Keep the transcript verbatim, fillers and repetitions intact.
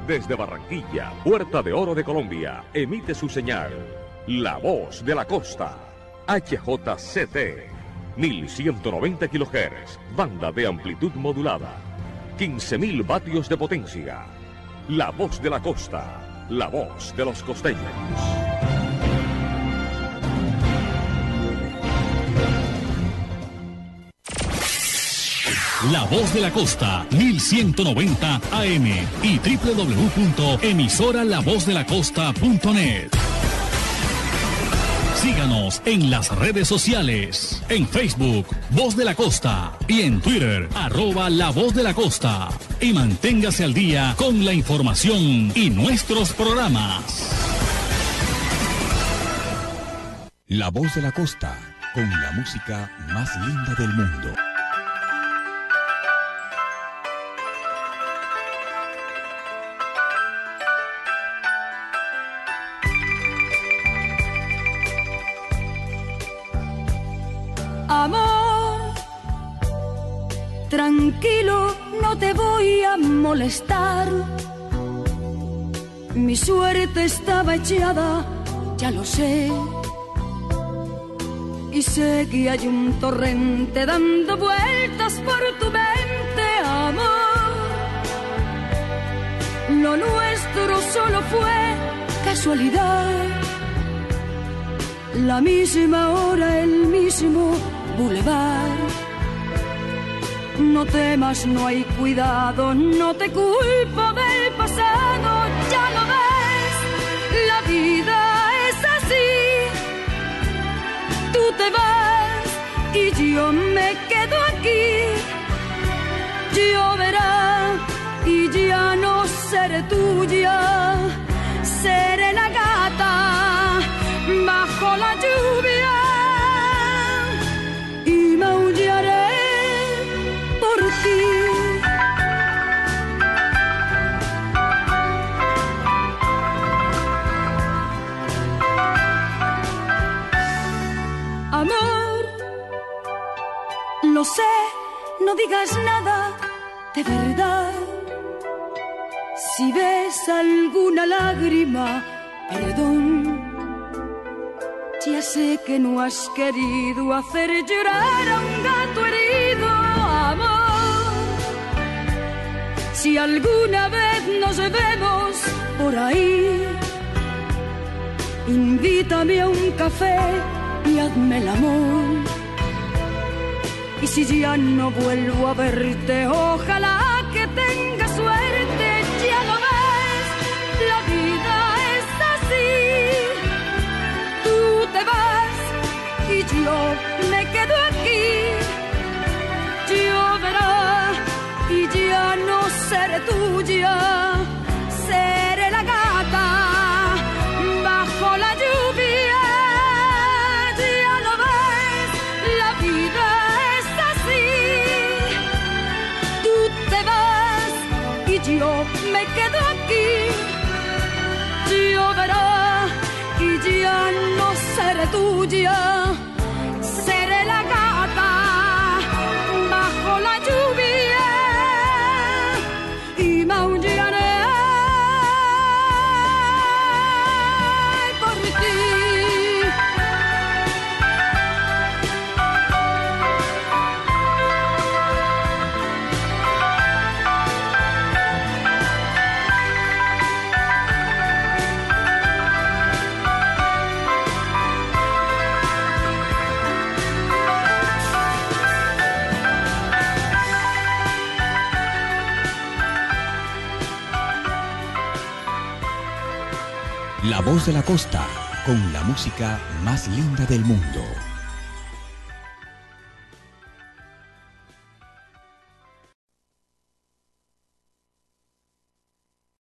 Desde Barranquilla, Puerta de Oro de Colombia, emite su señal La Voz de la Costa, H J C T, mil ciento noventa kilohertz, banda de amplitud modulada, quince mil vatios de potencia. La Voz de la Costa, la voz de los costeños. La Voz de la Costa, mil ciento noventa A M y doble u doble u doble u punto emisora la voz de la costa punto net. Síganos en las redes sociales, en Facebook, Voz de la Costa, y en Twitter, arroba La Voz de la Costa. Y manténgase al día con la información y nuestros programas. La Voz de la Costa, con la música más linda del mundo. Amor, tranquilo, no te voy a molestar. Mi suerte estaba echada, ya lo sé. Y sé que hay un torrente dando vueltas por tu mente, amor. Lo nuestro solo fue casualidad. La misma hora, el mismo bulevar. No temas, no hay cuidado, no te culpo del pasado, ya lo ves, la vida es así. Tú te vas y yo me quedo aquí. Lloverá y ya no seré tuya, seré la gata bajo la lluvia. Maullaré por ti. Amor, lo sé, no digas nada de verdad. Si ves alguna lágrima, perdón. Ya sé que no has querido hacer llorar a un gato herido, amor. Si alguna vez nos vemos por ahí, invítame a un café y hazme el amor. Y si ya no vuelvo a verte, ojalá que tengas suerte, ya lo ves, la vida es así. Te vas y yo me quedo aquí. Lloverá y ya no seré tuya, seré la gata bajo la lluvia. Ya lo ves, la vida es así. Tú te vas y yo me quedo aquí. Lloverá y ya no seré tuya, seré la gata bajo la lluvia y maullaré por ti. La Voz de la Costa, con la música más linda del mundo.